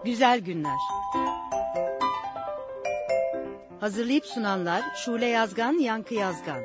Güzel Günler. Hazırlayıp sunanlar Şule Yazgan, Yankı Yazgan.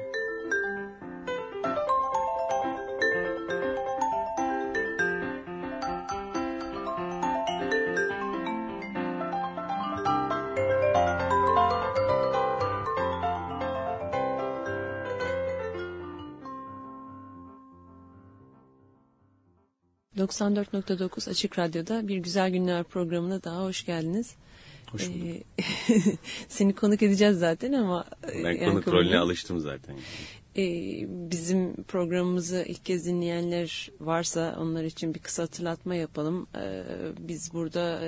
...94.9 Açık Radyo'da Bir Güzel Günler programına daha hoş geldiniz. Hoş bulduk. Seni konuk edeceğiz zaten ama... Ben konuk rolüne alıştım zaten. Bizim programımızı ilk kez dinleyenler varsa onlar için bir kısa hatırlatma yapalım. Biz burada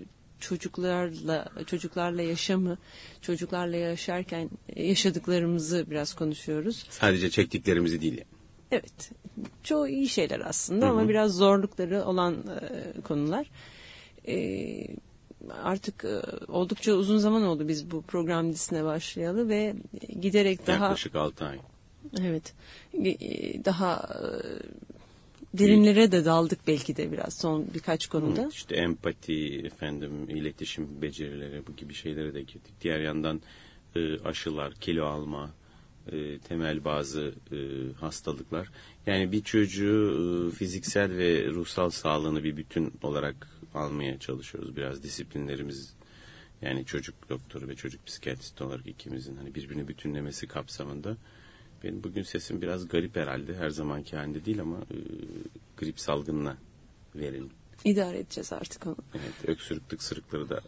çocuklarla yaşamı, çocuklarla yaşarken yaşadıklarımızı biraz konuşuyoruz. Sadece çektiklerimizi değil yani. Evet, çoğu iyi şeyler aslında ama biraz zorlukları olan konular. Artık oldukça uzun zaman oldu biz bu program dizisine başlayalı ve giderek daha... Yaklaşık 6 ay. Evet, daha derinlere de daldık belki de biraz son birkaç konuda. İşte empati, iletişim becerileri, bu gibi şeylere de girdik. Diğer yandan aşılar, kilo alma, temel bazı hastalıklar. Yani bir çocuğu fiziksel ve ruhsal sağlığını bir bütün olarak almaya çalışıyoruz. Biraz disiplinlerimiz, yani çocuk doktoru ve çocuk psikiyatristi olarak ikimizin hani birbirini bütünlemesi kapsamında. Benim bugün sesim biraz garip herhalde. Her zamanki halinde değil ama grip salgınına verelim. İdare edeceğiz artık onu. Evet, öksürük tıksırıkları da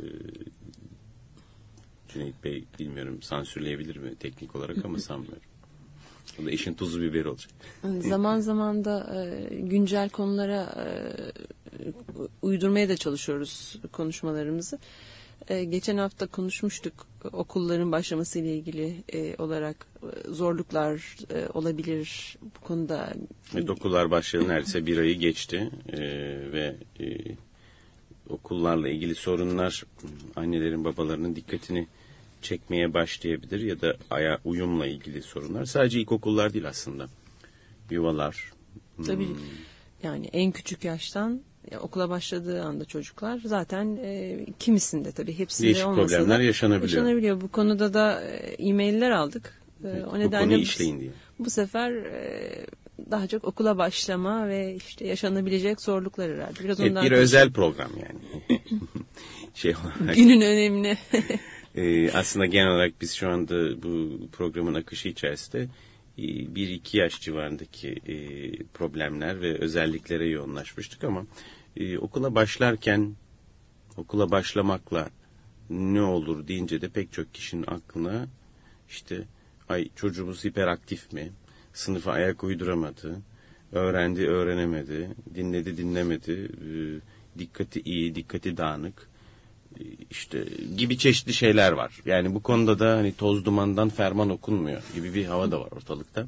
Cüneyt Bey bilmiyorum sansürleyebilir mi teknik olarak ama sanmıyorum. O da işin tuzu biberi olacak. Zaman zaman da güncel konulara uydurmaya da çalışıyoruz konuşmalarımızı. Geçen hafta konuşmuştuk okulların başlaması ile ilgili olarak zorluklar olabilir bu konuda. Evet, okullar başladı neredeyse bir ayı geçti ve okullarla ilgili sorunlar annelerin babalarının dikkatini çekmeye başlayabilir ya da uyumla ilgili sorunlar. Sadece ilkokullar değil aslında. Yuvalar. Tabii yani en küçük yaştan okula başladığı anda çocuklar zaten kimisinde tabii hepsinde değişik olmasa problemler da yaşanabiliyor. Bu konuda da e-mailler aldık. Evet, o nedenle işleyin diye. Bu sefer daha çok okula başlama ve işte yaşanabilecek zorluklar herhalde. Biraz evet, ondan bir özel program yani. Olarak. Günün önemli. Aslında genel olarak biz şu anda bu programın akışı içerisinde 1-2 yaş civarındaki problemler ve özelliklere yoğunlaşmıştık ama okula başlamakla ne olur deyince de pek çok kişinin aklına işte çocuğumuz hiperaktif mi, sınıfa ayak uyduramadı, öğrendi öğrenemedi, dinledi dinlemedi, dikkati iyi, dikkati dağınık, işte gibi çeşitli şeyler var. Yani bu konuda da hani toz dumandan ferman okunmuyor gibi bir hava da var ortalıkta.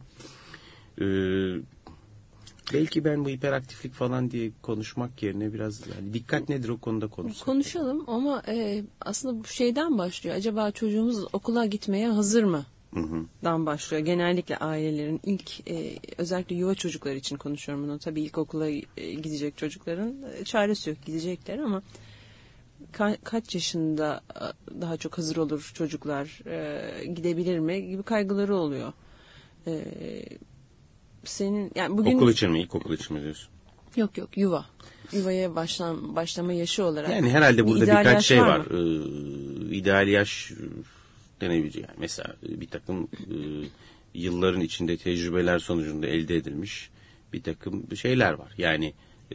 Belki ben bu hiperaktiflik falan diye konuşmak yerine biraz yani dikkat nedir o konuda konuşalım ama aslında bu şeyden başlıyor. Acaba çocuğumuz okula gitmeye hazır mı? Dan başlıyor. Genellikle ailelerin ilk özellikle yuva çocukları için konuşuyorum bunu. Tabii ilkokula gidecek çocukların çaresi yok, gidecekler ama kaç yaşında daha çok hazır olur çocuklar, gidebilir mi gibi kaygıları oluyor. Senin yani bugün okul için mi, ilkokul için mi diyorsun? Yok yuvaya başlama yaşı olarak. Yani herhalde burada birkaç şey var. İdeal yaş denebilecek. Yani mesela bir takım yılların içinde tecrübeler sonucunda elde edilmiş bir takım şeyler var. Yani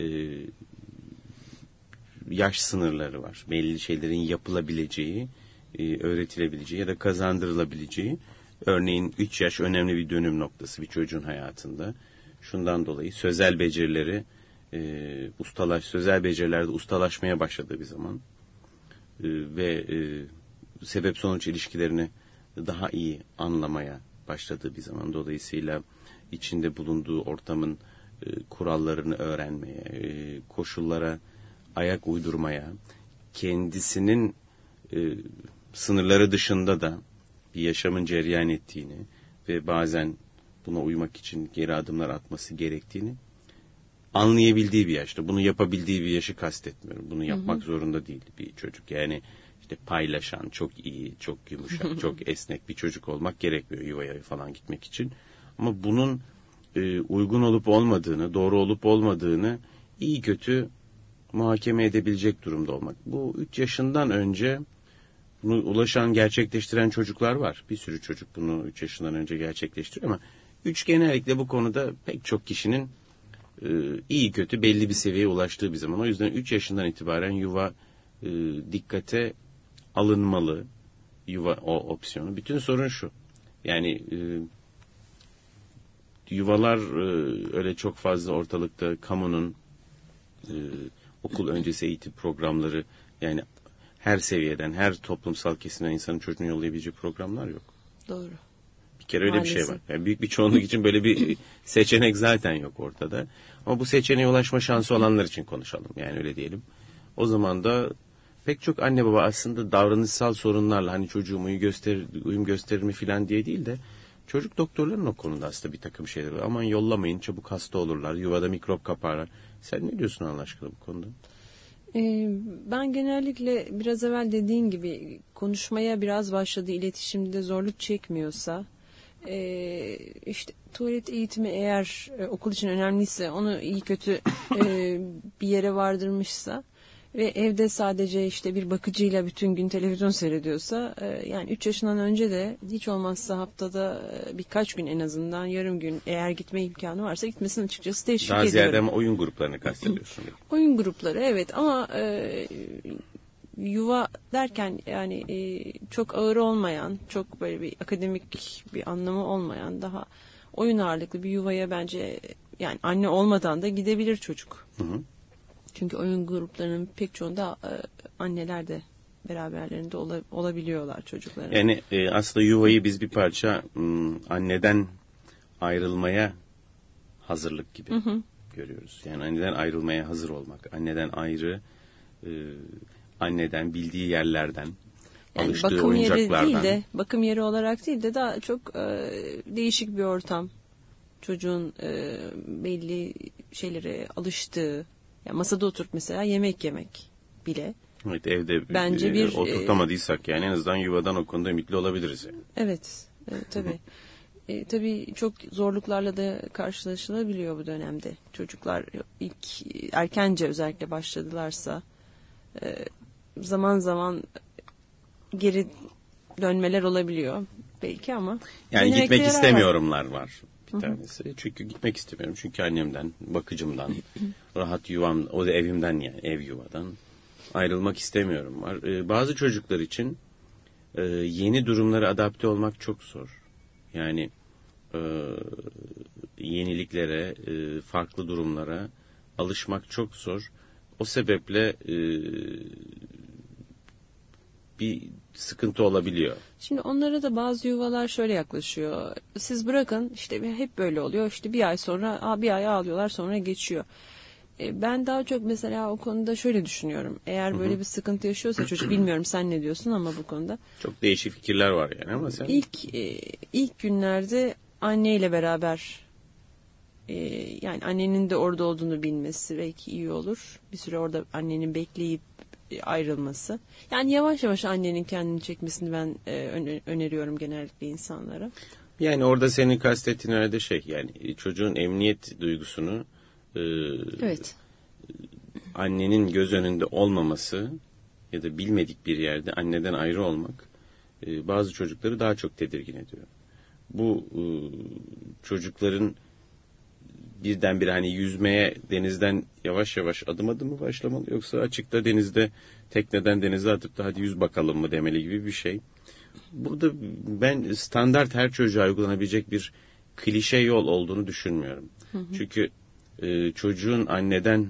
yaş sınırları var. Belli şeylerin yapılabileceği, öğretilebileceği ya da kazandırılabileceği. Örneğin 3 yaş önemli bir dönüm noktası bir çocuğun hayatında. Şundan dolayı sözel becerileri sözel becerilerde ustalaşmaya başladığı bir zaman ve sebep sonuç ilişkilerini daha iyi anlamaya başladığı bir zaman, dolayısıyla içinde bulunduğu ortamın kurallarını öğrenmeye, koşullara ayak uydurmaya, kendisinin sınırları dışında da bir yaşamın cereyan ettiğini ve bazen buna uymak için geri adımlar atması gerektiğini anlayabildiği bir yaşta, bunu yapabildiği bir yaşı kastetmiyorum. Bunu yapmak zorunda değil bir çocuk. Yani işte paylaşan, çok iyi, çok yumuşak, çok esnek bir çocuk olmak gerekmiyor yuvaya falan gitmek için. Ama bunun uygun olup olmadığını, doğru olup olmadığını iyi kötü muhakeme edebilecek durumda olmak. Bu 3 yaşından önce bunu ulaşan, gerçekleştiren çocuklar var. Bir sürü çocuk bunu 3 yaşından önce gerçekleştiriyor ama 3 genellikle bu konuda pek çok kişinin iyi kötü belli bir seviyeye ulaştığı bir zaman. O yüzden 3 yaşından itibaren yuva dikkate alınmalı. Yuva o opsiyonu. Bütün sorun şu. Yani yuvalar öyle çok fazla ortalıkta, kamunun okul öncesi eğitim programları, yani her seviyeden, her toplumsal kesimden insanın çocuğunu yollayabileceği programlar yok. Doğru. Bir kere öyle Maalesef. bir şey var. Yani büyük bir çoğunluk için böyle bir seçenek zaten yok ortada. Ama bu seçeneğe ulaşma şansı olanlar için konuşalım. Yani öyle diyelim. O zaman da pek çok anne baba aslında davranışsal sorunlarla, hani çocuğum uyum gösterir mi falan diye değil de, çocuk doktorların o konuda aslında bir takım şeyler var. Aman yollamayın, çabuk hasta olurlar, yuvada mikrop kaparlar. Sen ne diyorsun Allah aşkına bu konuda? Ben genellikle biraz evvel dediğin gibi konuşmaya biraz başladığı, iletişimde zorluk çekmiyorsa, işte tuvalet eğitimi eğer okul için önemliyse, onu iyi kötü bir yere vardırmışsa ve evde sadece işte bir bakıcıyla bütün gün televizyon seyrediyorsa, yani 3 yaşından önce de hiç olmazsa haftada birkaç gün, en azından yarım gün eğer gitme imkanı varsa gitmesini açıkçası teşvik ediyorum. Daha ziyade ama oyun gruplarını kastediyorsun. Oyun grupları, evet, ama yuva derken yani çok ağır olmayan, çok böyle bir akademik bir anlamı olmayan, daha oyun ağırlıklı bir yuvaya bence, yani anne olmadan da gidebilir çocuk. Hı hı. Çünkü oyun gruplarının pek çoğunda anneler de beraberlerinde olabiliyorlar çocukların. Yani aslında yuvayı biz bir parça anneden ayrılmaya hazırlık gibi görüyoruz. Yani anneden ayrılmaya hazır olmak. Anneden ayrı, anneden bildiği yerlerden, yani alıştığı bakım oyuncaklardan. yeri değil de, bakım yeri olarak değil de daha çok değişik bir ortam. Çocuğun belli şeylere alıştığı, yani masada oturup mesela yemek yemek bile. Evet, evde bence bir oturtamadıysak yani en azından yuvadan o konuda ümitli olabiliriz. Yani. Evet, tabii. Tabii çok zorluklarla da karşılaşılabiliyor bu dönemde. Çocuklar ilk erkence özellikle başladılarsa zaman zaman geri dönmeler olabiliyor belki, ama yani denemekte gitmek yarar istemiyorumlar var bir tanesi. Çünkü gitmek istemiyorum. Çünkü annemden, bakıcımdan, rahat yuvam, o da evimden, yani ev yuvadan ayrılmak istemiyorum var. Bazı çocuklar için yeni durumlara adapte olmak çok zor. Yani yeniliklere, farklı durumlara alışmak çok zor. O sebeple bir sıkıntı olabiliyor. Şimdi onlara da bazı yuvalar şöyle yaklaşıyor. Siz bırakın, işte hep böyle oluyor. İşte bir ay sonra, bir ay ağlıyorlar, sonra geçiyor. Ben daha çok mesela o konuda şöyle düşünüyorum. Eğer böyle bir sıkıntı yaşıyorsa çocuk, bilmiyorum sen ne diyorsun ama bu konuda. Çok değişik fikirler var yani, ama sen... İlk günlerde anneyle beraber, yani annenin de orada olduğunu bilmesi belki iyi olur. Bir süre orada annenin bekleyip ayrılması. Yani yavaş yavaş annenin kendini çekmesini ben öneriyorum genellikle insanlara. Yani orada senin kastettiğin herhalde yani çocuğun emniyet duygusunu evet, annenin göz önünde olmaması ya da bilmedik bir yerde anneden ayrı olmak bazı çocukları daha çok tedirgin ediyor. Bu çocukların birdenbire hani yüzmeye denizden yavaş yavaş adım adım mı başlamalı, yoksa açıkta denizde tekneden denize atıp da hadi yüz bakalım mı demeli gibi bir şey. Burada ben standart her çocuğa uygulanabilecek bir klişe yol olduğunu düşünmüyorum. Çünkü çocuğun anneden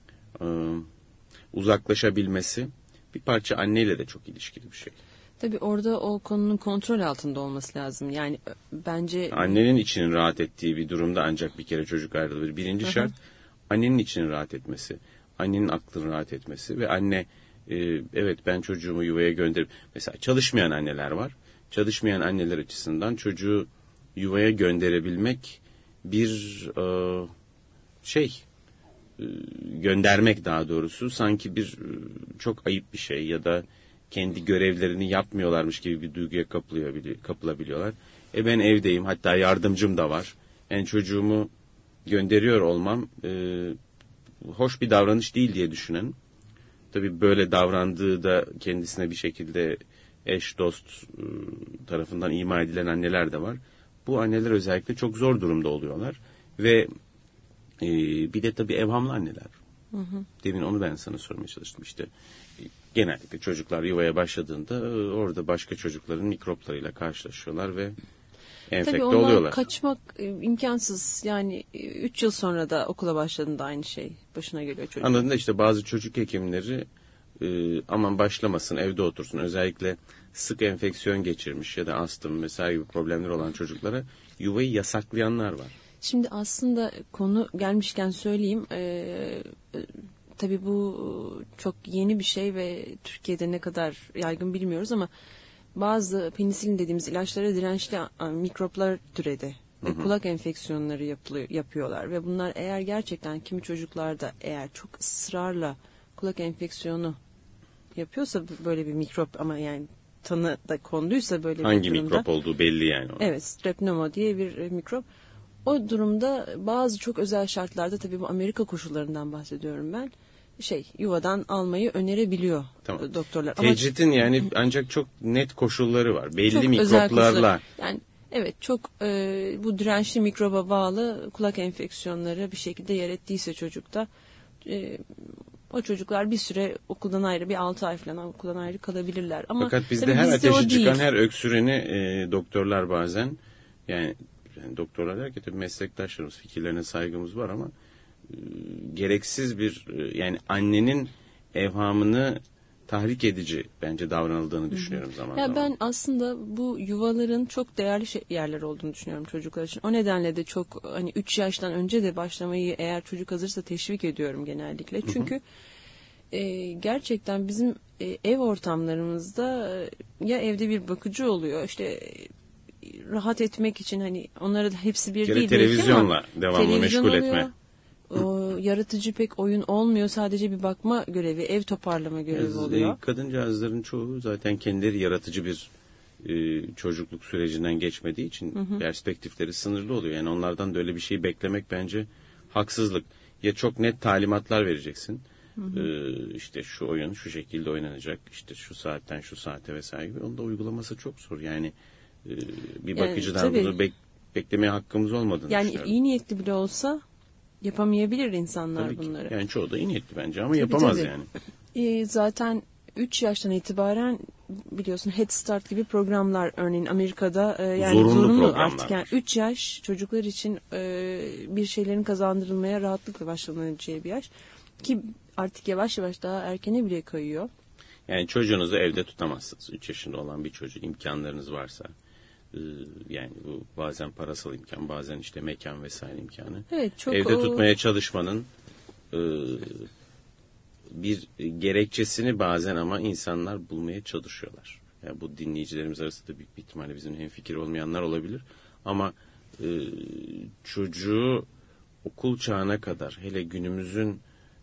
uzaklaşabilmesi bir parça anneyle de çok ilişkili bir şey. Tabii orada o konunun kontrol altında olması lazım. Yani bence... Annenin içinin rahat ettiği bir durumda ancak bir kere çocuk ayrılır. Birinci şart annenin içinin rahat etmesi. Annenin aklının rahat etmesi ve anne evet ben çocuğumu yuvaya gönderip... Mesela çalışmayan anneler var. Çalışmayan anneler açısından çocuğu yuvaya gönderebilmek bir göndermek daha doğrusu sanki bir çok ayıp bir şey ya da kendi görevlerini yapmıyorlarmış gibi bir duyguya kapılabiliyorlar. Ben evdeyim, hatta yardımcım da var. Yani çocuğumu gönderiyor olmam hoş bir davranış değil diye düşünen. Tabii böyle davrandığı da kendisine bir şekilde eş dost tarafından ima edilen anneler de var. Bu anneler özellikle çok zor durumda oluyorlar ve bir de tabii evhamlı anneler. Hı hı. Demin onu ben sana sormaya çalıştım işte. Genellikle çocuklar yuvaya başladığında orada başka çocukların mikroplarıyla karşılaşıyorlar ve enfekte oluyorlar. Tabii ondan kaçmak imkansız. Yani 3 yıl sonra da okula başladığında aynı şey başına geliyor çocuğun. Anladın da işte bazı çocuk hekimleri aman başlamasın, evde otursun. Özellikle sık enfeksiyon geçirmiş ya da astım vesaire gibi problemler olan çocuklara yuvayı yasaklayanlar var. Şimdi aslında konu gelmişken söyleyeyim. Tabii bu çok yeni bir şey ve Türkiye'de ne kadar yaygın bilmiyoruz ama bazı penisilin dediğimiz ilaçlara dirençli mikroplar türedi. Ve kulak enfeksiyonları yapıyorlar ve bunlar eğer gerçekten kimi çocuklarda eğer çok ısrarla kulak enfeksiyonu yapıyorsa böyle bir mikrop ama yani tanı da konduysa böyle hangi bir durumda. Hangi mikrop olduğu belli yani. Ona. Evet, strepnoma diye bir mikrop. O durumda bazı çok özel şartlarda tabii bu Amerika koşullarından bahsediyorum ben. Yuvadan almayı önerebiliyor doktorlar. Tecritin yani ancak çok net koşulları var. Belli mikroplarla. Yani evet çok bu dirençli mikroba bağlı kulak enfeksiyonları bir şekilde yer ettiyse çocukta o çocuklar bir süre okuldan ayrı bir 6 ay falan okuldan ayrı kalabilirler. Ama fakat bizde her ateşi çıkan her öksüreni doktorlar bazen yani doktorlar derken tabii meslektaşlarımız fikirlerine saygımız var ama gereksiz bir yani annenin evhamını tahrik edici bence davranıldığını düşünüyorum zaman zaman. Ben aslında bu yuvaların çok değerli yerler olduğunu düşünüyorum çocuklar için. O nedenle de çok hani 3 yaştan önce de başlamayı eğer çocuk hazırsa teşvik ediyorum genellikle. Çünkü gerçekten bizim ev ortamlarımızda ya evde bir bakıcı oluyor işte rahat etmek için hani onlara da hepsi bir değil. Televizyonla devamlı meşgul oluyor. Etme. O yaratıcı pek oyun olmuyor. Sadece bir bakma görevi, ev toparlama görevi oluyor. Kadıncağızların çoğu zaten kendileri yaratıcı bir çocukluk sürecinden geçmediği için perspektifleri sınırlı oluyor. Yani onlardan da öyle bir şey beklemek bence haksızlık. Ya çok net talimatlar vereceksin. İşte şu oyun şu şekilde oynanacak. İşte şu saatten şu saate vesaire gibi. Onu da uygulaması çok zor. Yani bir bakıcıdan bunu beklemeye hakkımız olmadığını düşünüyorum. Yani iyi niyetli bile olsa yapamayabilir insanlar bunları. Yani çoğu da iyi niyetli bence ama yapamaz yani. Zaten 3 yaştan itibaren biliyorsun Head Start gibi programlar örneğin Amerika'da yani zorunlu artık yani 3 yaş çocuklar için bir şeylerin kazandırılmaya rahatlıkla başlanabileceği bir yaş ki artık yavaş yavaş daha erkene bile kayıyor. Yani çocuğunuzu evde tutamazsınız. 3 yaşında olan bir çocuk imkanlarınız varsa. Yani bu bazen parasal imkan, bazen işte mekan vesaire imkanı. Evet, çok evde tutmaya çalışmanın bir gerekçesini bazen ama insanlar bulmaya çalışıyorlar. Yani bu dinleyicilerimiz arasında büyük bir ihtimalle bizim hemfikir olmayanlar olabilir. Ama çocuğu okul çağına kadar hele günümüzün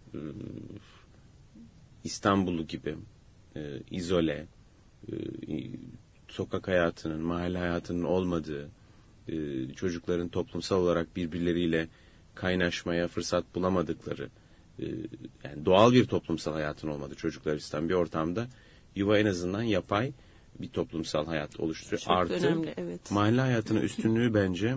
İstanbul'u gibi izole, sokak hayatının, mahalle hayatının olmadığı, çocukların toplumsal olarak birbirleriyle kaynaşmaya fırsat bulamadıkları, yani doğal bir toplumsal hayatın olmadığı çocuklar isteyen bir ortamda yuva en azından yapay bir toplumsal hayat oluşturuyor. Çok artı önemli, evet. Mahalle hayatının üstünlüğü bence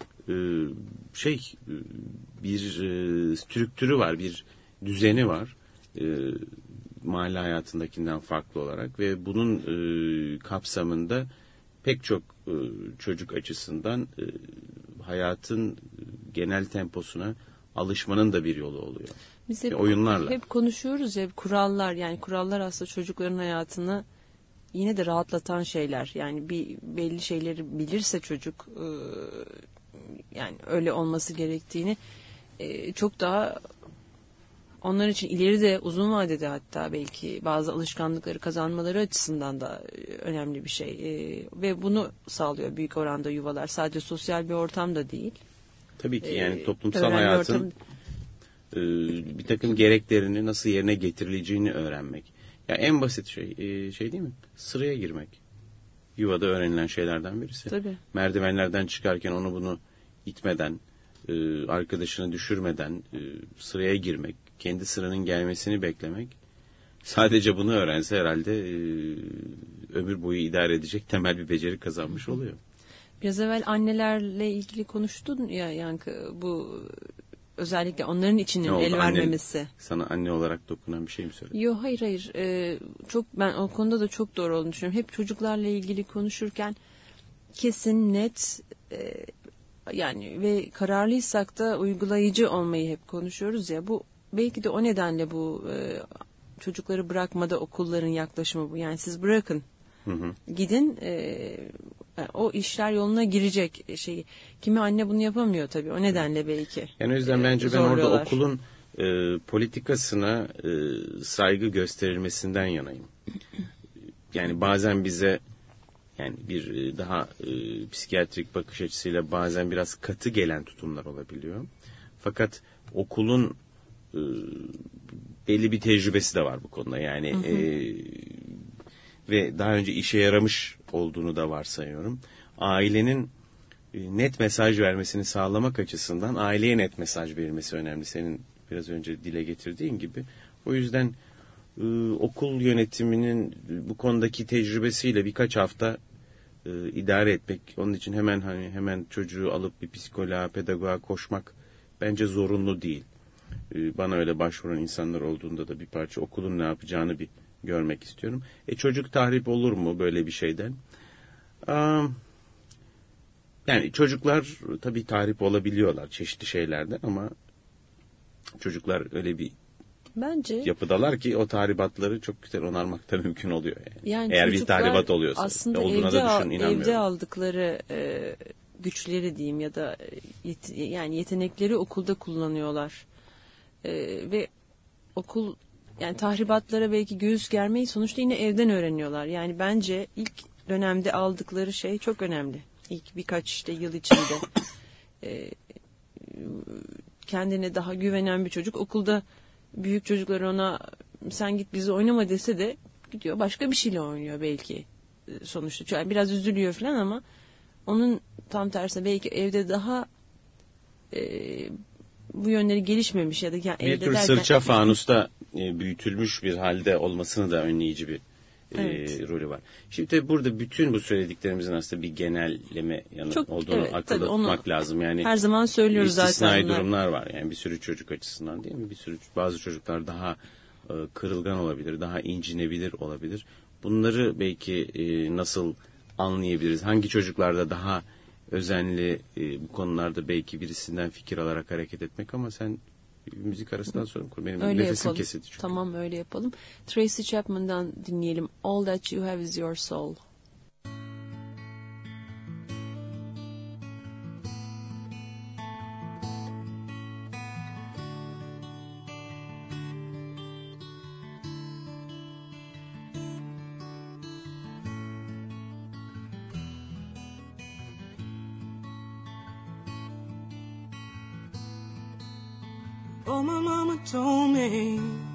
bir strüktürü var, bir düzeni var. Mahalle hayatındakinden farklı olarak ve bunun kapsamında pek çok çocuk açısından hayatın genel temposuna alışmanın da bir yolu oluyor. Biz oyunlarla. Hep konuşuyoruz ya kurallar yani kurallar aslında çocukların hayatını yine de rahatlatan şeyler. Yani belli şeyleri bilirse çocuk yani öyle olması gerektiğini çok daha onlar için ileride uzun vadede hatta belki bazı alışkanlıkları kazanmaları açısından da önemli bir şey. Ve bunu sağlıyor büyük oranda yuvalar. Sadece sosyal bir ortam da değil. Tabii ki yani toplumsal hayatın bir takım gereklerini nasıl yerine getirileceğini öğrenmek. Ya en basit şey değil mi? Sıraya girmek. Yuvada öğrenilen şeylerden birisi. Tabii. Merdivenlerden çıkarken onu bunu itmeden, arkadaşını düşürmeden sıraya girmek, kendi sıranın gelmesini beklemek. Sadece bunu öğrense herhalde ömür boyu idare edecek temel bir beceri kazanmış oluyor. Biraz evvel annelerle ilgili konuştun ya Yankı, bu özellikle onların içinin el vermemesi. Sana anne olarak dokunan bir şey mi söyledin? Yok, hayır. Çok, ben o konuda da çok doğru olduğunu düşünüyorum. Hep çocuklarla ilgili konuşurken kesin, net, yani ve kararlıysak da uygulayıcı olmayı hep konuşuyoruz ya. Bu belki de o nedenle bu çocukları bırakmada okulların yaklaşımı bu. Yani siz bırakın, gidin, o işler yoluna girecek şeyi. Kimi anne bunu yapamıyor tabii. O nedenle belki. Yani o yüzden bence ben orada okulun politikasına saygı gösterilmesinden yanayım. Yani bazen bize, yani bir daha psikiyatrik bakış açısıyla bazen biraz katı gelen tutumlar olabiliyor. Fakat okulun belli bir tecrübesi de var bu konuda. Yani ve daha önce işe yaramış olduğunu da varsayıyorum. Ailenin net mesaj vermesini sağlamak açısından aileye net mesaj verilmesi önemli. Senin biraz önce dile getirdiğin gibi. O yüzden okul yönetiminin bu konudaki tecrübesiyle birkaç hafta idare etmek, onun için hemen çocuğu alıp bir psikoloğa, pedagoğa koşmak bence zorunlu değil. Bana öyle başvuran insanlar olduğunda da bir parça okulun ne yapacağını bir görmek istiyorum. Çocuk tahrip olur mu böyle bir şeyden? Yani çocuklar tabii tahrip olabiliyorlar çeşitli şeylerden ama çocuklar öyle bir bence yapıdalar ki o tahribatları çok güzel onarmak da mümkün oluyor yani. Eğer bir tahribat oluyorsa. Aslında evde aldıkları güçleri diyeyim ya da yani yetenekleri okulda kullanıyorlar. Ve okul, yani tahribatlara belki göğüs germeyi sonuçta yine evden öğreniyorlar. Yani bence ilk dönemde aldıkları şey çok önemli. İlk birkaç yıl içinde kendine daha güvenen bir çocuk okulda, büyük çocuklar ona sen git bizi oynama dese de gidiyor başka bir şeyle oynuyor belki sonuçta. Yani biraz üzülüyor falan ama onun tam tersi belki evde daha bu yönleri gelişmemiş ya da yani bir tür sırça fanusta büyütülmüş bir halde olmasını da önleyici bir rolü var. Şimdi burada bütün bu söylediklerimizin aslında bir genelleme olduğunu akılda tutmak lazım. Yani her zaman söylüyoruz zaten. İstisnai durumlar var. Yani bir sürü çocuk açısından değil mi? Bazı çocuklar daha kırılgan olabilir, daha incinebilir olabilir. Bunları belki nasıl anlayabiliriz? Hangi çocuklarda daha özenli bu konularda belki birisinden fikir alarak hareket etmek, ama sen müzik arasından sonra kur. Benim öyle nefesim yapalım. kesildi çünkü. Tamam, öyle yapalım. Tracy Chapman'dan dinleyelim. All That You Have Is Your Soul. Oh, my mama told me,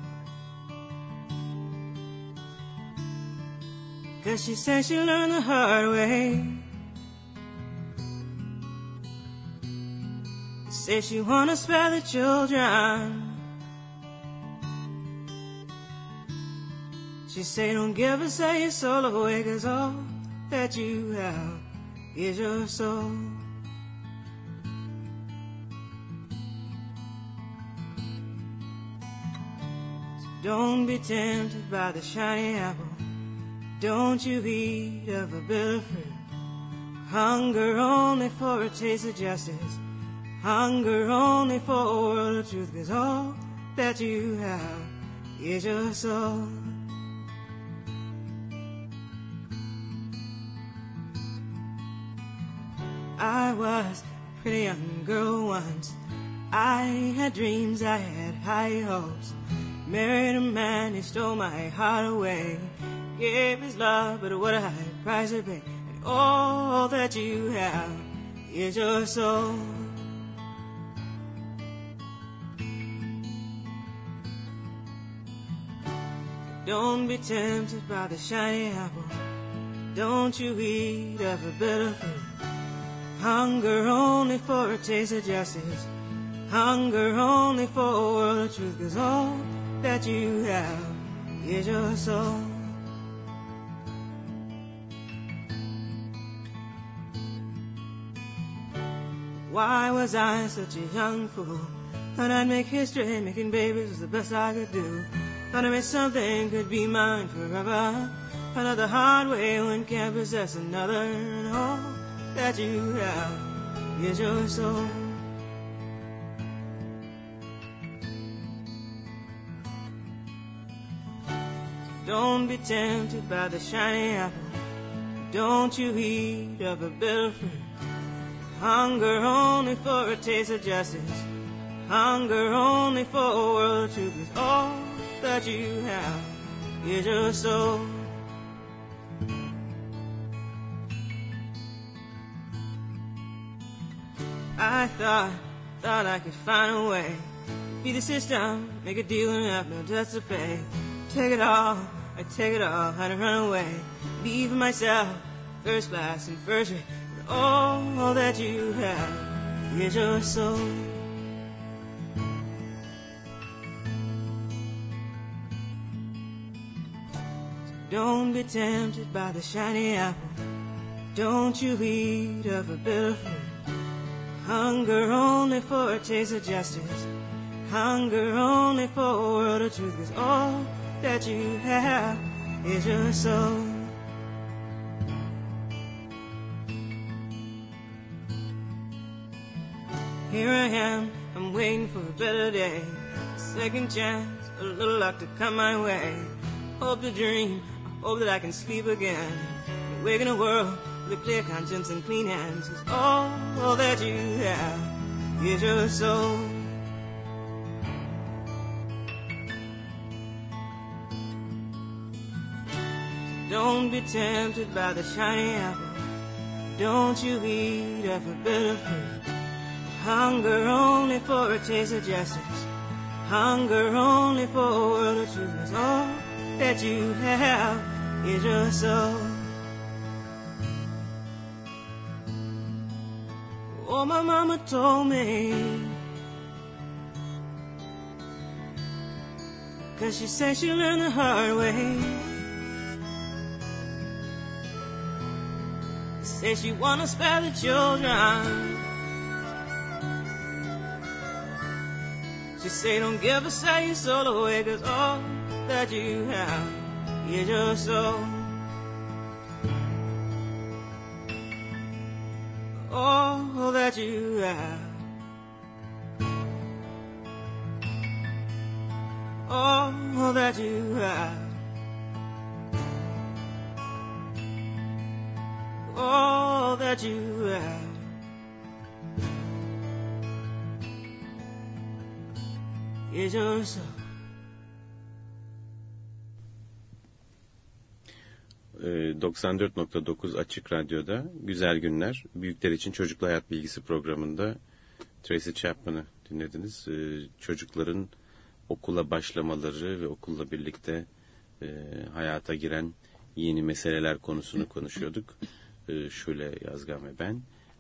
'cause she said she learned the hard way. Say she wanna spare the children. She say don't give us your soul away, 'cause all that you have is your soul. Don't be tempted by the shiny apple. Don't you eat of a bitter fruit. Hunger only for a taste of justice. Hunger only for a world of truth. 'Cause all that you have is your soul. I was a pretty young girl once. I had dreams, I had high hopes. Married a man, he stole my heart away. Gave his love, but what a high price to pay. And all that you have is your soul. Don't be tempted by the shiny apple. Don't you eat of a bitter fruit. Hunger only for a taste of justice. Hunger only for a world of truth. 'Cause all that you have is your soul. Why was I such a young fool? Thought I'd make history, making babies was the best I could do. Thought I made something could be mine forever. Found out the hard way one can't possess another. And all that you have is your soul. Don't be tempted by the shiny apple. Don't you eat of a bitter fruit. Hunger only for a taste of justice. Hunger only for a world of truth. 'Cause all that you have is your soul. I thought I could find a way. Be the system, make a deal and have no debts to pay. Take it all, I take it all, had to run away. Leave myself, first class and first rate. All that you have is your soul. Don't be tempted by the shiny apple. Don't you eat of a bitter fruit. Hunger only for a taste of justice. Hunger only for a world of truth. 'Cause all that you have is your soul. Here I am, I'm waiting for a better day. A second chance, a little luck to come my way. Hope to dream, I hope that I can sleep again. Wake in a world with a clear conscience and clean hands. 'Cause all that you have is your soul. Don't be tempted by the shiny apple. Don't you eat of a bitter fruit. Hunger only for a taste of justice. Hunger only for a world of truth. 'Cause all that you have is your soul. Oh, my mama told me, 'cause she said she learned the hard way. Say she wanna spare the children. She say don't give us your soul away. 'Cause all that you have is your soul. All that you have. All that you have. All that you have is your soul. 94.9 Açık Radyo'da Güzel Günler, Büyükler için Çocuklu Hayat Bilgisi programında Tracy Chapman'ı dinlediniz. Çocukların okula başlamaları ve okulla birlikte hayata giren yeni meseleler konusunu konuşuyorduk. Şule Yazgan ve ben.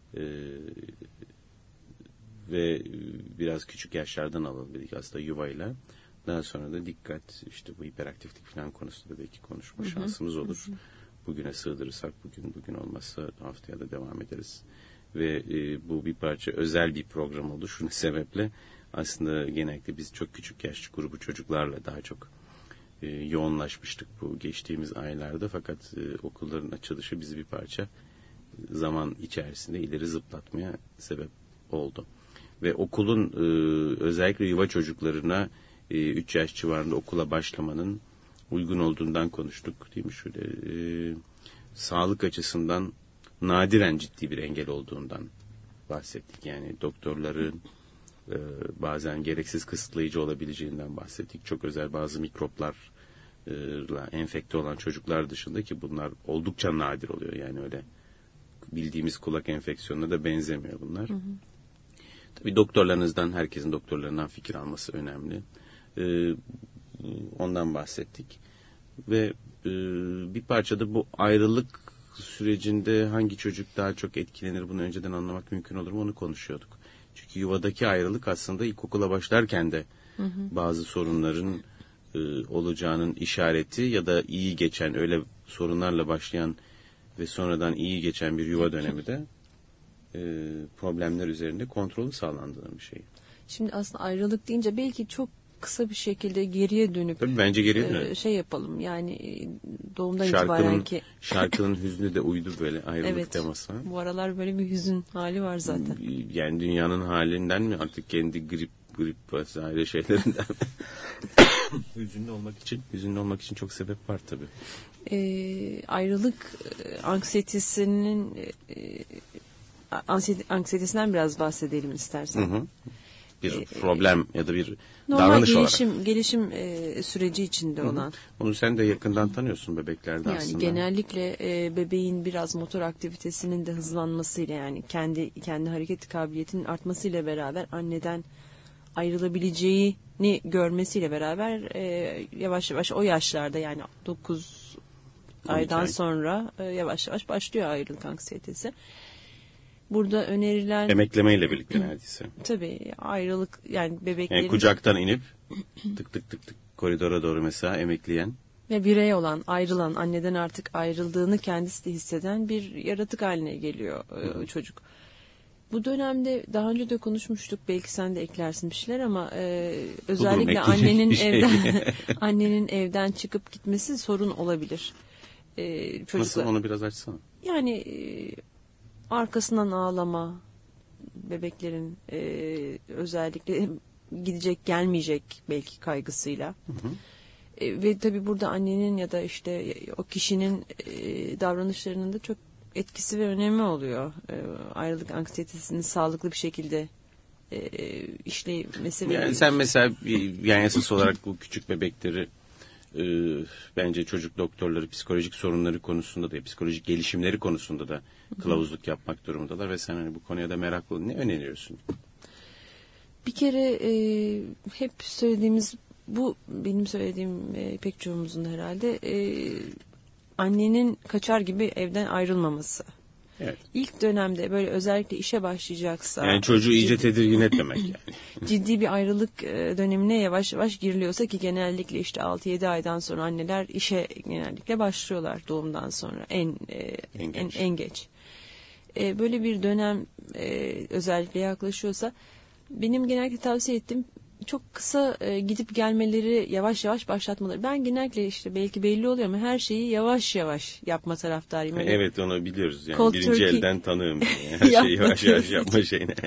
Ve biraz küçük yaşlardan alalım dedik aslında yuvayla. Daha sonra da dikkat, işte bu hiperaktiflik falan konusunda belki konuşma şansımız olur. Bugüne sığdırırsak bugün olmazsa haftaya da devam ederiz. Ve bu bir parça özel bir program oldu. Şu sebeple aslında genellikle biz çok küçük yaşlı grubu çocuklarla daha çok yoğunlaşmıştık bu geçtiğimiz aylarda. Fakat okulların açılışı bizi bir parça zaman içerisinde ileri zıplatmaya sebep oldu. Ve okulun özellikle yuva çocuklarına 3 yaş civarında okula başlamanın uygun olduğundan konuştuk, değil mi? Şöyle sağlık açısından nadiren ciddi bir engel olduğundan bahsettik. Yani doktorların bazen gereksiz kısıtlayıcı olabileceğinden bahsettik. Çok özel bazı mikroplarla enfekte olan çocuklar dışında, ki bunlar oldukça nadir oluyor. Yani öyle bildiğimiz kulak enfeksiyonuna da benzemiyor bunlar. Tabii doktorlarınızdan, herkesin doktorlarından fikir alması önemli. Ondan bahsettik. Ve bir parçada bu ayrılık sürecinde hangi çocuk daha çok etkilenir, bunu önceden anlamak mümkün olur mu, onu konuşuyorduk. Çünkü yuvadaki ayrılık aslında ilkokula başlarken de bazı sorunların olacağının işareti ya da iyi geçen, öyle sorunlarla başlayan ve sonradan iyi geçen bir yuva dönemi de problemler üzerinde kontrolü sağlandığının bir şey. Şimdi aslında ayrılık deyince belki çok kısa bir şekilde geriye dönüp Tabii bence geriye dönelim. Şey yapalım yani doğumdan itibaren ki. Şarkının hüznü de uydu böyle ayrılık evet, teması. Bu aralar böyle bir hüzün hali var zaten. Yani dünyanın halinden mi artık kendi grip vesaire şeylerinden mi? Hüzünlü olmak için çok sebep var tabii. Ayrılık anksiyetesinden biraz bahsedelim istersen. Bir problem ya da bir normal davranış olarak. gelişim süreci içinde olan. Onu sen de yakından tanıyorsun bebeklerde yani aslında. Genellikle bebeğin biraz motor aktivitesinin de hızlanmasıyla, yani kendi hareket kabiliyetinin artmasıyla beraber anneden ayrılabileceğini görmesiyle beraber yavaş yavaş o yaşlarda, yani 9 aydan sonra yavaş yavaş başlıyor ayrılık anksiyetesi. Burada önerilen... Emeklemeyle birlikte neredeyse. Tabii ayrılık, yani bebeklerin... Yani kucaktan inip tık tık tık tık koridora doğru mesela emekleyen. Ve birey olan, ayrılan, anneden artık ayrıldığını kendisi de hisseden bir yaratık haline geliyor çocuk. Bu dönemde daha önce de konuşmuştuk, belki sen de eklersin bir şeyler ama özellikle annenin evden çıkıp gitmesi sorun olabilir. Nasıl, onu biraz açsana. Yani arkasından ağlama, bebeklerin özellikle gidecek gelmeyecek belki kaygısıyla. Ve tabii burada annenin ya da işte o kişinin davranışlarının da çok etkisi ve önemi oluyor. Ayrılık anksiyetesini sağlıklı bir şekilde işlemesi. Yani sen mesela yani esas olarak bu küçük bebekleri bence çocuk doktorları psikolojik sorunları konusunda da, psikolojik gelişimleri konusunda da kılavuzluk yapmak durumundalar ve sen hani bu konuya da meraklı, ne öneriyorsun? Bir kere hep söylediğimiz, bu benim söylediğim pek çoğumuzun herhalde, annenin kaçar gibi evden ayrılmaması. Evet. İlk dönemde böyle özellikle işe başlayacaksa... Yani çocuğu iyice tedirgin etmemek yani. Ciddi bir ayrılık dönemine yavaş yavaş giriliyorsa, ki genellikle işte 6-7 aydan sonra anneler işe genellikle başlıyorlar doğumdan sonra en geç. Böyle bir dönem özellikle yaklaşıyorsa benim genellikle tavsiye ettiğim çok kısa gidip gelmeleri, yavaş yavaş başlatmaları. Ben genellikle işte belki belli oluyor ama her şeyi yavaş yavaş yapma taraftarıyım. Öyle. Evet, onu biliyoruz yani. Cold Birinci turkey. elden tanığım. Yani. Her şeyi yavaş yavaş yapma şeyine.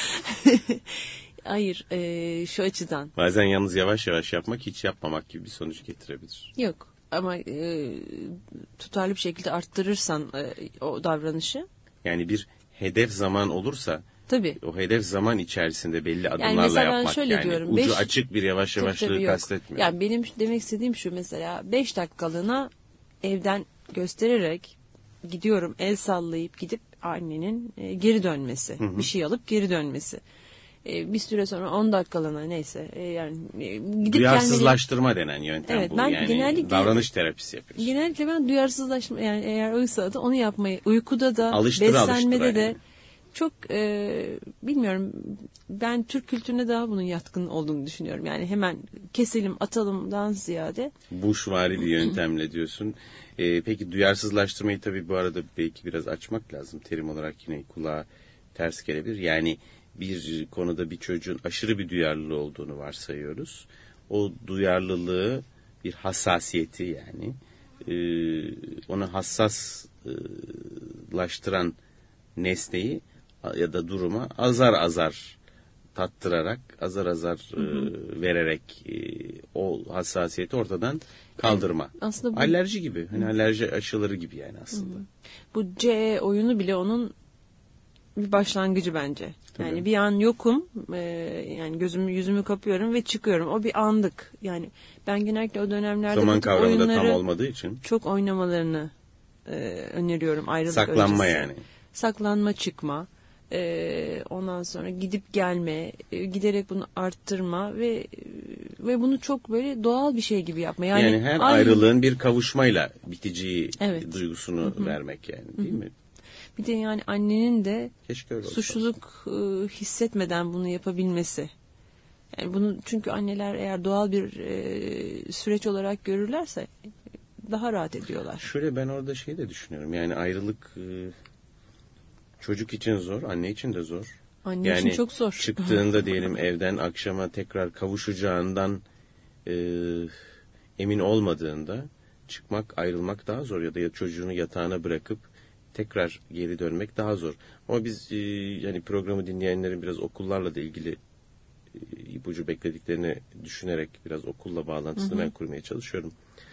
Hayır, şu açıdan. Bazen yalnız yavaş yavaş yapmak hiç yapmamak gibi bir sonuç getirebilir. Yok ama tutarlı bir şekilde arttırırsan o davranışı. Yani bir hedef zaman olursa... Tabii. O hedef zaman içerisinde belli adımlarla yani mesela yapmak. Ben şöyle yani diyorum, ucu açık bir yavaş yavaşlığı kastetmiyorum. Yani benim demek istediğim şu, mesela 5 dakikalığına evden göstererek gidiyorum, el sallayıp gidip annenin geri dönmesi. Bir şey alıp geri dönmesi. Bir süre sonra 10 dakikalığına neyse yani gidip duyarsızlaştırma denen yöntem evet, bu. Ben yani genellikle, davranış terapisi yapıyorsun. Genellikle ben duyarsızlaşma, yani eğer oysa da onu yapmayı, uykuda da, alıştıra beslenmede de yani. Çok bilmiyorum, ben Türk kültürüne daha bunun yatkın olduğunu düşünüyorum. Yani hemen keselim atalımdan ziyade. Buşvari bir yöntemle diyorsun. Peki duyarsızlaştırmayı tabii bu arada belki biraz açmak lazım. Terim olarak yine kulağa ters gelebilir. Yani bir konuda bir çocuğun aşırı bir duyarlılığı olduğunu varsayıyoruz. O duyarlılığı, bir hassasiyeti yani onu hassaslaştıran nesneyi ya da duruma azar azar tattırarak, azar azar vererek o hassasiyeti ortadan kaldırma. Aslında bu, alerji gibi. Hani alerji aşıları gibi yani aslında. Bu CE oyunu bile onun bir başlangıcı bence. Tabii. Yani bir an yokum, yani yüzümü kapıyorum ve çıkıyorum. O bir anlık. Yani ben genellikle o dönemlerde zaman kavramı da tam oyunları olmadığı için çok oynamalarını öneriyorum ayrılık saklanma öncesi. yani. Saklanma, çıkma. Ondan sonra gidip gelme, giderek bunu arttırma ve bunu çok böyle doğal bir şey gibi yapma. Yani her ayrılığın bir kavuşmayla biteceği evet. duygusunu vermek yani, değil mi? Bir de yani annenin de suçluluk hissetmeden bunu yapabilmesi. Yani bunu, çünkü anneler eğer doğal bir süreç olarak görürlerse daha rahat ediyorlar. Şöyle, ben orada şey de düşünüyorum. Yani ayrılık çocuk için zor, anne için de zor. Anne yani için çok zor. Çıktığında diyelim evden, akşama tekrar kavuşacağından emin olmadığında çıkmak, ayrılmak daha zor, ya da çocuğunu yatağına bırakıp tekrar geri dönmek daha zor. Ama biz yani programı dinleyenlerin biraz okullarla da ilgili ipucu beklediklerini düşünerek biraz okulla bağlantısını ben kurmaya çalışıyorum.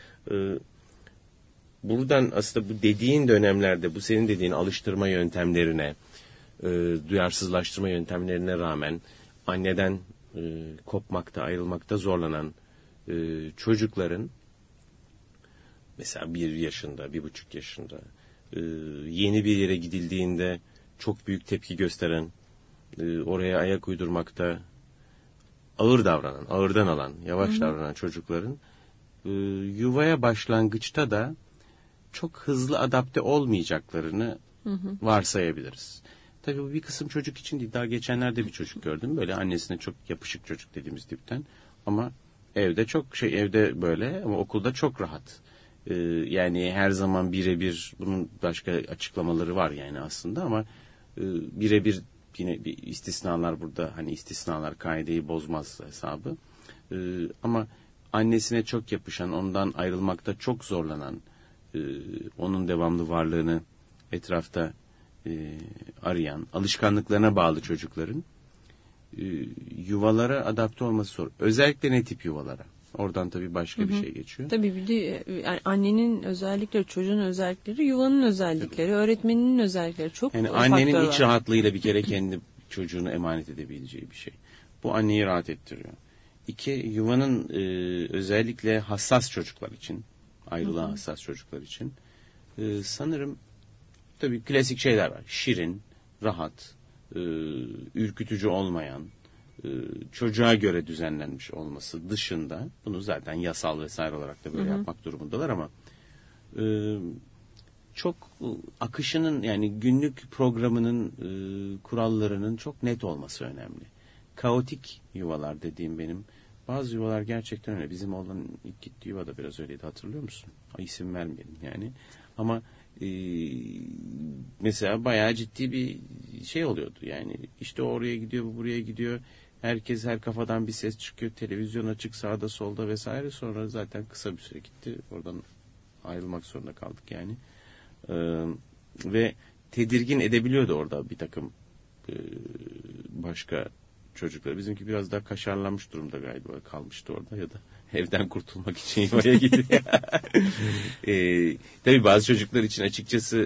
Buradan aslında bu dediğin dönemlerde, bu senin dediğin alıştırma yöntemlerine, duyarsızlaştırma yöntemlerine rağmen anneden kopmakta, ayrılmakta zorlanan çocukların, mesela 1 yaşında, 1,5 yaşında, yeni bir yere gidildiğinde çok büyük tepki gösteren, oraya ayak uydurmakta ağır davranan, ağırdan alan, yavaş davranan çocukların yuvaya başlangıçta da çok hızlı adapte olmayacaklarını varsayabiliriz. Tabii bu bir kısım çocuk için değil. Daha geçenlerde bir çocuk gördüm. Böyle annesine çok yapışık çocuk dediğimiz tipten. Ama evde çok evde böyle, ama okulda çok rahat. Yani her zaman birebir, bunun başka açıklamaları var yani aslında, ama birebir yine bir istisnalar burada, hani istisnalar kaideyi bozmaz hesabı. Ama annesine çok yapışan, ondan ayrılmakta çok zorlanan, onun devamlı varlığını etrafta arayan, alışkanlıklarına bağlı çocukların yuvalara adapte olması zor. Özellikle ne tip yuvalara? Oradan tabii başka bir şey geçiyor. Tabii bir de yani annenin özellikleri, çocuğun özellikleri, yuvanın özellikleri, öğretmeninin özellikleri, çok yani faktör var. annenin iç rahatlığıyla bir kere kendi çocuğunu emanet edebileceği bir şey. Bu anneyi rahat ettiriyor. 2, yuvanın özellikle hassas çocuklar için, ayrılığa hassas çocuklar için sanırım tabii klasik şeyler var. Şirin, rahat, ürkütücü olmayan, çocuğa göre düzenlenmiş olması dışında, bunu zaten yasal vesaire olarak da böyle yapmak durumundalar, ama çok akışının, yani günlük programının kurallarının çok net olması önemli. Kaotik yuvalar dediğim benim, bazı yuvalar gerçekten öyle. Bizim oğlanın ilk gittiği yuva da biraz öyleydi, hatırlıyor musun? İsim vermeyelim yani. Ama mesela bayağı ciddi bir şey oluyordu. Yani işte oraya gidiyor, bu buraya gidiyor. Herkes, her kafadan bir ses çıkıyor. Televizyon açık sağda solda vesaire. Sonra zaten kısa bir süre gitti. Oradan ayrılmak zorunda kaldık yani. Ve tedirgin edebiliyordu orada bir takım başka çocuklar. Bizimki biraz daha kaşarlanmış durumda galiba, kalmıştı orada, ya da evden kurtulmak için yuvaya gidiyor. Tabii bazı çocuklar için açıkçası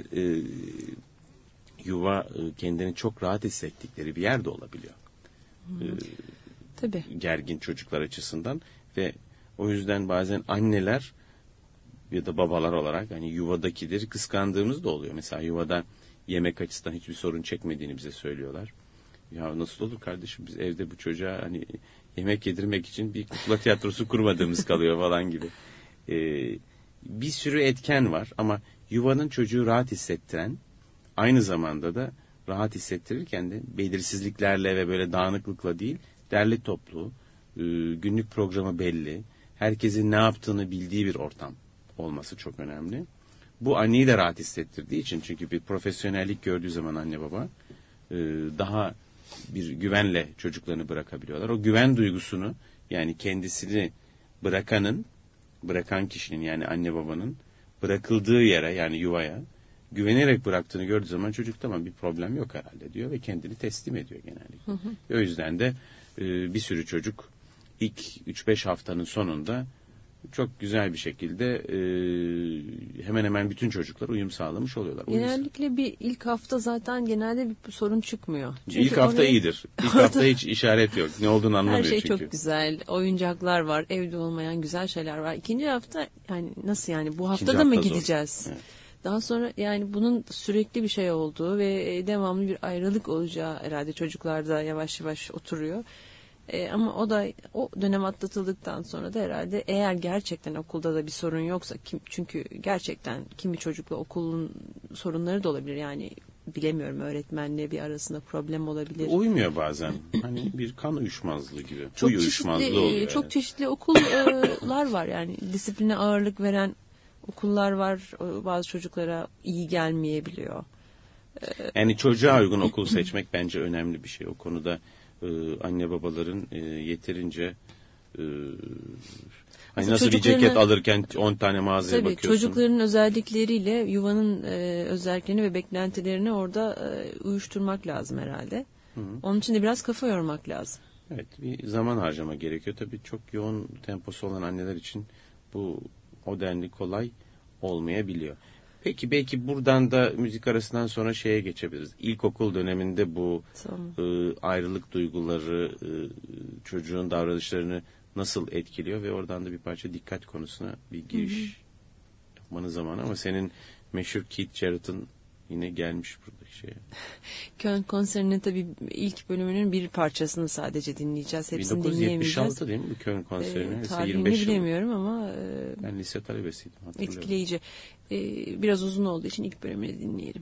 yuva kendini çok rahat hissettikleri bir yerde olabiliyor. Tabii. Gergin çocuklar açısından, ve o yüzden bazen anneler ya da babalar olarak hani yuvadakileri kıskandığımız da oluyor. Mesela yuvada yemek açısından hiçbir sorun çekmediğini bize söylüyorlar. Ya nasıl olur kardeşim, biz evde bu çocuğa hani yemek yedirmek için bir kukla tiyatrosu kurmadığımız kalıyor falan gibi. Bir sürü etken var, ama yuvanın çocuğu rahat hissettiren, aynı zamanda da rahat hissettirirken de belirsizliklerle ve böyle dağınıklıkla değil, derli toplu, günlük programı belli, herkesin ne yaptığını bildiği bir ortam olması çok önemli. Bu anneyi de rahat hissettirdiği için, çünkü bir profesyonellik gördüğü zaman anne baba daha bir güvenle çocuklarını bırakabiliyorlar. O güven duygusunu, yani kendisini bırakan kişinin, yani anne babanın bırakıldığı yere, yani yuvaya güvenerek bıraktığını gördüğü zaman çocuk tamam, bir problem yok herhalde diyor ve kendini teslim ediyor genellikle. O yüzden de bir sürü çocuk ilk 3-5 haftanın sonunda çok güzel bir şekilde hemen hemen bütün çocuklar uyum sağlamış oluyorlar. Genellikle bir ilk hafta zaten genelde bir sorun çıkmıyor. Çünkü ilk hafta iyidir. İlk hafta hiç işaret yok. Ne olduğunu anlamıyor çünkü. Her şey çok güzel. Oyuncaklar var. Evde olmayan güzel şeyler var. İkinci hafta yani nasıl yani, bu hafta da mı gideceğiz? Evet. Daha sonra yani bunun sürekli bir şey olduğu ve devamlı bir ayrılık olacağı herhalde çocuklarda yavaş yavaş oturuyor. Ama o dönem atlatıldıktan sonra da herhalde eğer gerçekten okulda da bir sorun yoksa, çünkü gerçekten kimi çocukla okulun sorunları da olabilir, yani bilemiyorum, öğretmenle bir arasında problem olabilir. Uymuyor bazen. Hani bir kan uyuşmazlığı gibi. Uyuşmazlığı oluyor. Çok çeşitli okullar var, yani disipline ağırlık veren okullar var. Bazı çocuklara iyi gelmeyebiliyor. Yani çocuğa uygun okul seçmek bence önemli bir şey. O konuda anne babaların yeterince hani nasıl bir ceket alırken 10 tane mağazaya bakıyorsun. Çocukların özellikleriyle yuvanın özelliklerini ve beklentilerini orada uyuşturmak lazım herhalde. Hı. Onun için de biraz kafa yormak lazım. Evet, bir zaman harcama gerekiyor. Tabii çok yoğun temposu olan anneler için o denli kolay olmayabiliyor. Peki belki buradan da müzik arasından sonra şeye geçebiliriz. İlkokul döneminde bu ayrılık duyguları çocuğun davranışlarını nasıl etkiliyor ve oradan da bir parça dikkat konusuna bir giriş yapmanın zamanı. Ama senin meşhur Keith Jarrett'ın yine gelmiş burada şeye. Köln konserinin tabii ilk bölümünün bir parçasını sadece dinleyeceğiz. Hepsini dinleyemeyeceğiz. 1976 değil mi bu Köln konserinin? Tarihini bilemiyorum ama ben lise talebesiydim, hatırlıyorum. Etkileyici. Biraz uzun olduğu için ilk bölümünü dinleyelim.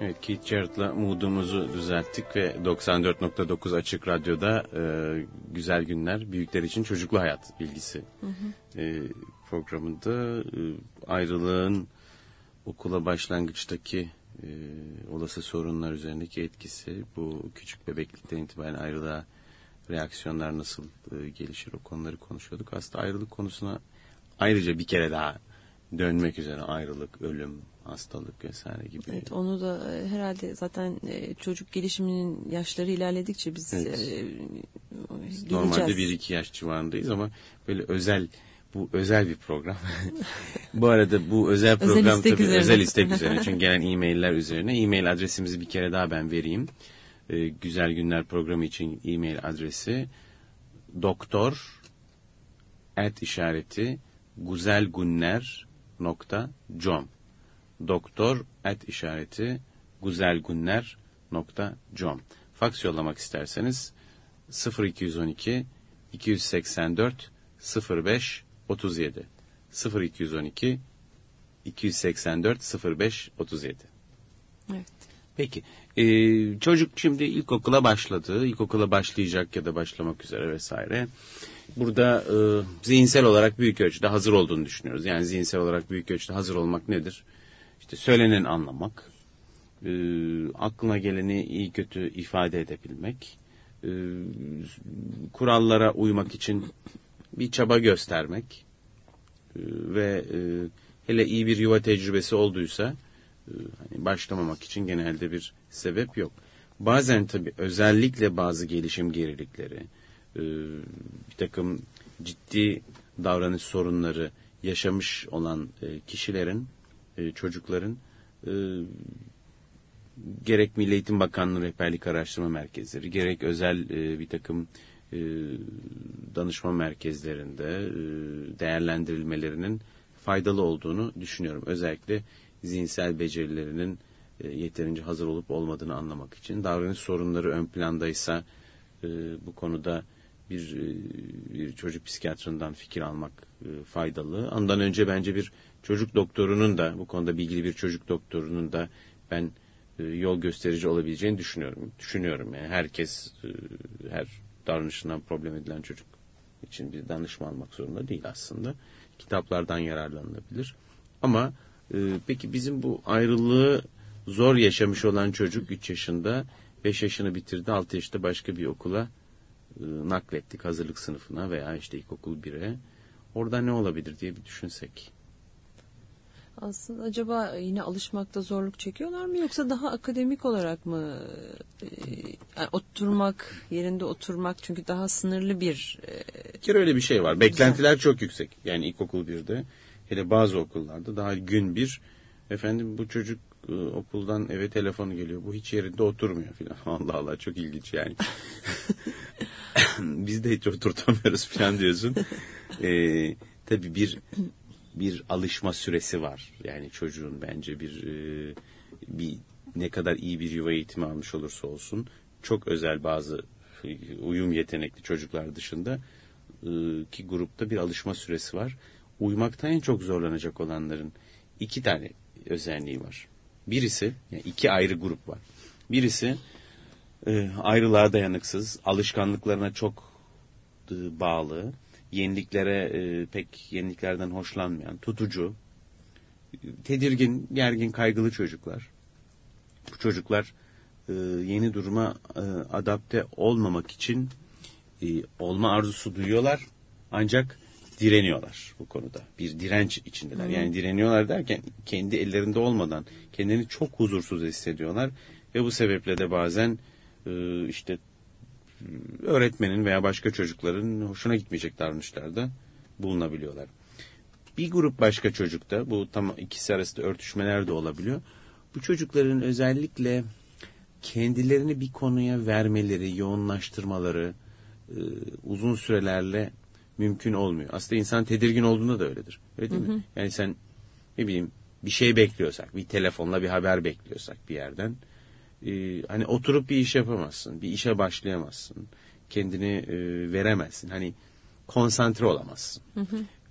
Evet, Keith Jarrett'la moodumuzu düzelttik ve 94.9 Açık Radyo'da Güzel Günler, Büyükler için Çocuklu Hayat bilgisi programında ayrılığın okula başlangıçtaki olası sorunlar üzerindeki etkisi, bu küçük bebeklikten itibaren ayrılığa reaksiyonlar nasıl gelişir, o konuları konuşuyorduk. Aslında ayrılık konusuna ayrıca bir kere daha dönmek üzere, ayrılık, ölüm, hastalık vesaire gibi. Evet, onu da herhalde zaten çocuk gelişiminin yaşları ilerledikçe biz normalde 1-2 yaş civarındayız ama böyle bu özel bir program. Bu arada bu özel program özel istek üzerine. Çünkü gelen e-mailler üzerine. E-mail adresimizi bir kere daha ben vereyim. Güzel Günler programı için e-mail adresi doktor@guzelgunner.com doktor@guzelgunner.com. Faks yollamak isterseniz 0212 284 05 37 0212 284 05 37. Evet. Peki. Çocuk şimdi ilkokula başladı. İlkokula başlayacak ya da başlamak üzere vesaire. Burada zihinsel olarak büyük ölçüde hazır olduğunu düşünüyoruz. Yani zihinsel olarak büyük ölçüde hazır olmak nedir? İşte söyleneni anlamak, aklına geleni iyi kötü ifade edebilmek, kurallara uymak için bir çaba göstermek ve hele iyi bir yuva tecrübesi olduysa hani başlamamak için genelde bir sebep yok. Bazen tabii özellikle bazı gelişim gerilikleri, bir takım ciddi davranış sorunları yaşamış olan kişilerin, çocukların gerek Milli Eğitim Bakanlığı Rehberlik Araştırma Merkezleri, gerek özel bir takım danışma merkezlerinde değerlendirilmelerinin faydalı olduğunu düşünüyorum. Özellikle zihinsel becerilerinin yeterince hazır olup olmadığını anlamak için. Davranış sorunları ön plandaysa bu konuda bir çocuk psikiyatrından fikir almak faydalı. Ondan önce bence bir çocuk doktorunun da, bu konuda bilgili bir çocuk doktorunun da ben yol gösterici olabileceğini düşünüyorum. Yani herkes her davranışından problem edilen çocuk için bir danışma almak zorunda değil aslında. Kitaplardan yararlanılabilir. Ama peki bizim bu ayrılığı zor yaşamış olan çocuk 3 yaşında, 5 yaşını bitirdi, 6 yaşında başka bir okula naklettik, hazırlık sınıfına veya işte ilkokul 1'e. Orada ne olabilir diye bir düşünsek. Aslında acaba yine alışmakta zorluk çekiyorlar mı, yoksa daha akademik olarak mı yani oturmak, yerinde oturmak, çünkü daha sınırlı bir kere öyle bir şey var. Beklentiler çok yüksek. Yani ilkokul 1'de, hele bazı okullarda daha gün bir, efendim bu çocuk okuldan eve telefonu geliyor. Bu hiç yerinde oturmuyor filan. Allah Allah, çok ilginç yani. Biz de hiç oturtamıyoruz filan diyorsun. Tabii bir alışma süresi var. Yani çocuğun bence bir ne kadar iyi bir yuva eğitimi almış olursa olsun, çok özel bazı uyum yetenekli çocuklar dışında ki grupta bir alışma süresi var. Uymaktan en çok zorlanacak olanların 2 tane özelliği var. Birisi, yani 2 ayrı grup var. Birisi ayrılığa dayanıksız, alışkanlıklarına çok bağlı, yeniliklerden hoşlanmayan, tutucu, tedirgin, gergin, kaygılı çocuklar. Bu çocuklar yeni duruma adapte olmamak için olma arzusu duyuyorlar, ancak direniyorlar bu konuda. Bir direnç içindeler. Yani direniyorlar derken kendi ellerinde olmadan kendini çok huzursuz hissediyorlar ve bu sebeple de bazen işte öğretmenin veya başka çocukların hoşuna gitmeyecek davranışlarda bulunabiliyorlar. Bir grup başka çocukta, bu tam ikisi arasında örtüşmeler de olabiliyor. Bu çocukların özellikle kendilerini bir konuya vermeleri, yoğunlaştırmaları uzun sürelerle mümkün olmuyor. Aslında insan tedirgin olduğunda da öyledir. Öyle değil mi? Yani sen ne bileyim bir şey bekliyorsak, bir telefonla bir haber bekliyorsak bir yerden, hani oturup bir iş yapamazsın, bir işe başlayamazsın, kendini veremezsin, hani konsantre olamazsın.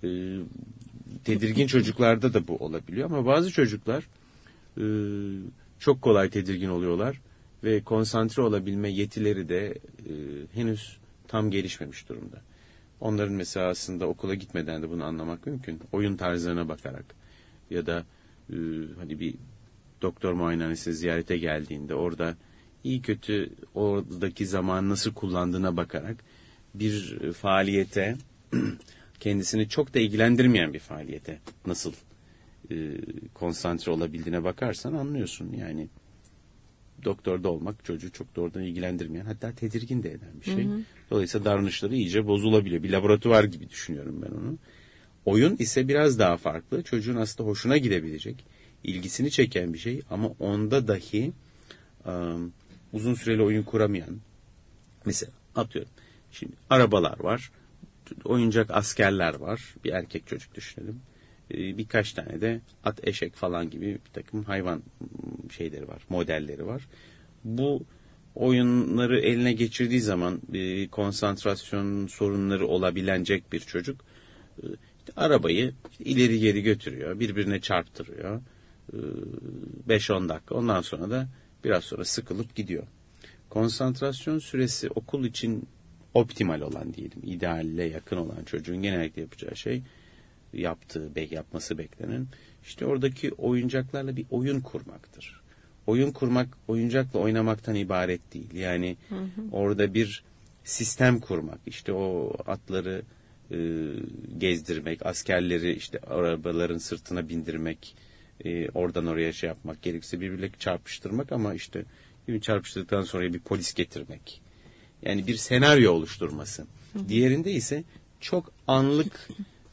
Tedirgin çocuklarda da bu olabiliyor ama bazı çocuklar çok kolay tedirgin oluyorlar ve konsantre olabilme yetileri de henüz tam gelişmemiş durumda. Onların mesela aslında okula gitmeden de bunu anlamak mümkün. Oyun tarzlarına bakarak ya da hani bir doktor muayenehanesine ziyarete geldiğinde orada iyi kötü oradaki zamanı nasıl kullandığına bakarak bir faaliyete kendisini çok da ilgilendirmeyen bir faaliyete nasıl konsantre olabildiğine bakarsan anlıyorsun. Yani doktorda olmak çocuğu çok doğrudan ilgilendirmeyen, hatta tedirgin de eden bir şey. Hı hı. Dolayısıyla davranışları iyice bozulabiliyor. Bir laboratuvar gibi düşünüyorum ben onu. Oyun ise biraz daha farklı. Çocuğun aslında hoşuna gidebilecek, ilgisini çeken bir şey ama onda dahi uzun süreli oyun kuramayan, mesela atıyorum, şimdi arabalar var, oyuncak askerler var, bir erkek çocuk düşünelim. Birkaç tane de at, eşek falan gibi bir takım hayvan şeyleri var, modelleri var. Bu oyunları eline geçirdiği zaman konsantrasyon sorunları olabilecek bir çocuk işte arabayı ileri geri götürüyor, birbirine çarptırıyor. 5-10 dakika, ondan sonra da biraz sonra sıkılıp gidiyor. Konsantrasyon süresi okul için optimal olan diyelim, idealle yakın olan çocuğun genellikle yapacağı şey, yapması beklenen işte oradaki oyuncaklarla bir oyun kurmaktır. Oyun kurmak oyuncakla oynamaktan ibaret değil. Yani orada bir sistem kurmak, işte o atları gezdirmek, askerleri işte arabaların sırtına bindirmek, oradan oraya şey yapmak, gerekirse birbirle çarpıştırmak ama işte çarpıştırdıktan sonra bir polis getirmek. Yani bir senaryo oluşturması. Diğerinde ise çok anlık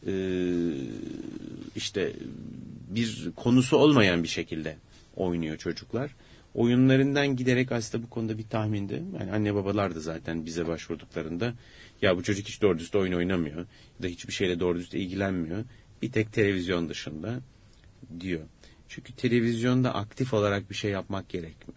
işte bir konusu olmayan bir şekilde oynuyor çocuklar. Oyunlarından giderek aslında bu konuda bir tahminde, yani anne babalar da zaten bize başvurduklarında ya bu çocuk hiç doğru düzgün oyun oynamıyor ya da hiçbir şeyle doğru düzgün ilgilenmiyor, bir tek televizyon dışında diyor. Çünkü televizyonda aktif olarak bir şey yapmak gerekmiyor.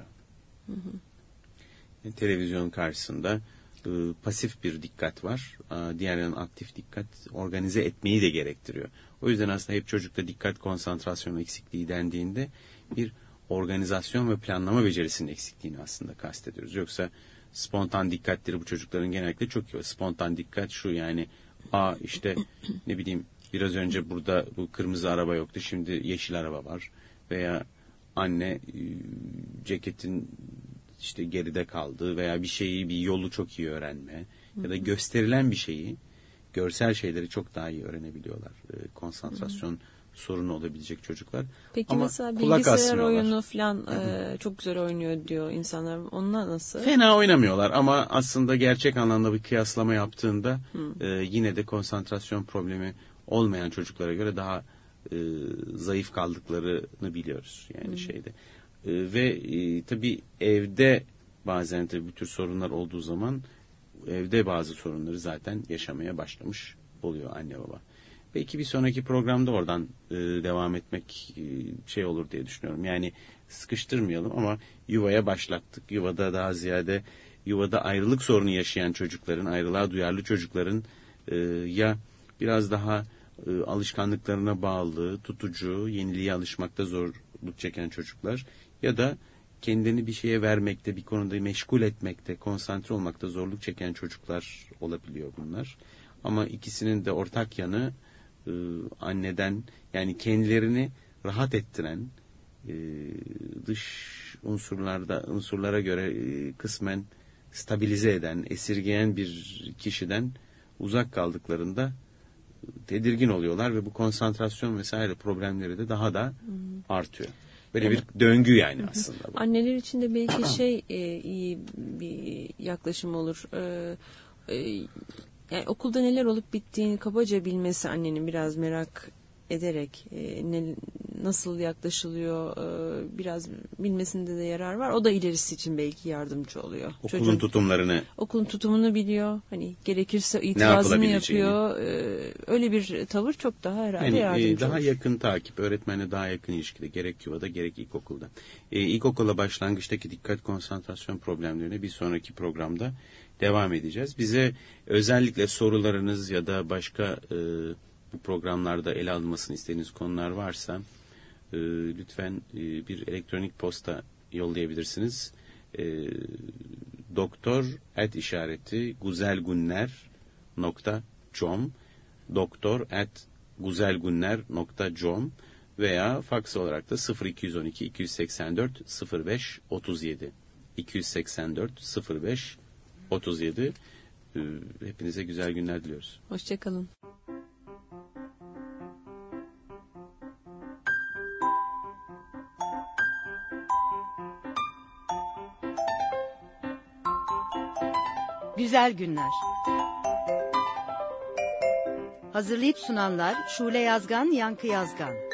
Yani televizyon karşısında pasif bir dikkat var. Diğer yandan aktif dikkat organize etmeyi de gerektiriyor. O yüzden aslında hep çocukta dikkat konsantrasyon eksikliği dendiğinde bir organizasyon ve planlama becerisinin eksikliğini aslında kastediyoruz. Yoksa spontan dikkatleri bu çocukların genellikle çok iyi. Spontan dikkat şu, yani işte ne bileyim, biraz önce burada bu kırmızı araba yoktu, şimdi yeşil araba var. Veya anne ceketin işte geride kaldığı veya bir yolu çok iyi öğrenme ya da gösterilen bir şeyi, görsel şeyleri çok daha iyi öğrenebiliyorlar. Konsantrasyon sorunu olabilecek çocuklar. Peki ama mesela bilgisayar oyunu falan çok güzel oynuyor diyor insanlar. Onlar nasıl? Fena oynamıyorlar ama aslında gerçek anlamda bir kıyaslama yaptığında yine de konsantrasyon problemi olmayan çocuklara göre daha zayıf kaldıklarını biliyoruz. Yani şeyde. Ve tabii evde bazen tabii bu tür sorunlar olduğu zaman evde bazı sorunları zaten yaşamaya başlamış oluyor anne baba. Belki bir sonraki programda oradan devam etmek şey olur diye düşünüyorum. Yani sıkıştırmayalım ama yuvaya başlattık. Yuvada daha ziyade yuvada ayrılık sorunu yaşayan çocukların, ayrılığa duyarlı çocukların ya biraz daha alışkanlıklarına bağlı, tutucu, yeniliğe alışmakta zorluk çeken çocuklar ya da kendini bir şeye vermekte, bir konuda meşgul etmekte, konsantre olmakta zorluk çeken çocuklar olabiliyor bunlar. Ama ikisinin de ortak yanı anneden, yani kendilerini rahat ettiren, dış unsurlara göre kısmen stabilize eden, esirgeyen bir kişiden uzak kaldıklarında tedirgin oluyorlar ve bu konsantrasyon vesaire problemleri de daha da artıyor. Böyle bir döngü yani aslında. Bu. Anneler için de belki iyi bir yaklaşım olur. Yani okulda neler olup bittiğini kabaca bilmesi, annenin biraz merak ederek nasıl yaklaşılıyor biraz bilmesinde de yarar var. O da ilerisi için belki yardımcı oluyor. Okulun tutumunu biliyor. Hani gerekirse itirazını yapıyor. Öyle bir tavır çok daha herhalde yardımcı daha olur. yakın takip, öğretmenle daha yakın ilişkide, gerek yuvada gerek ilkokulda. İlkokula başlangıçtaki dikkat konsantrasyon problemlerine bir sonraki programda devam edeceğiz. Bize özellikle sorularınız ya da başka bu programlarda ele alınmasını istediğiniz konular varsa lütfen bir elektronik posta yollayabilirsiniz. doktor@guzelgunner.com doktor@guzelgunner.com veya faks olarak da 0212 284 05 37 284 05 37. Hepinize güzel günler diliyoruz. Hoşçakalın. Güzel günler. Hazırlayıp sunanlar Şule Yazgan, Yankı Yazgan.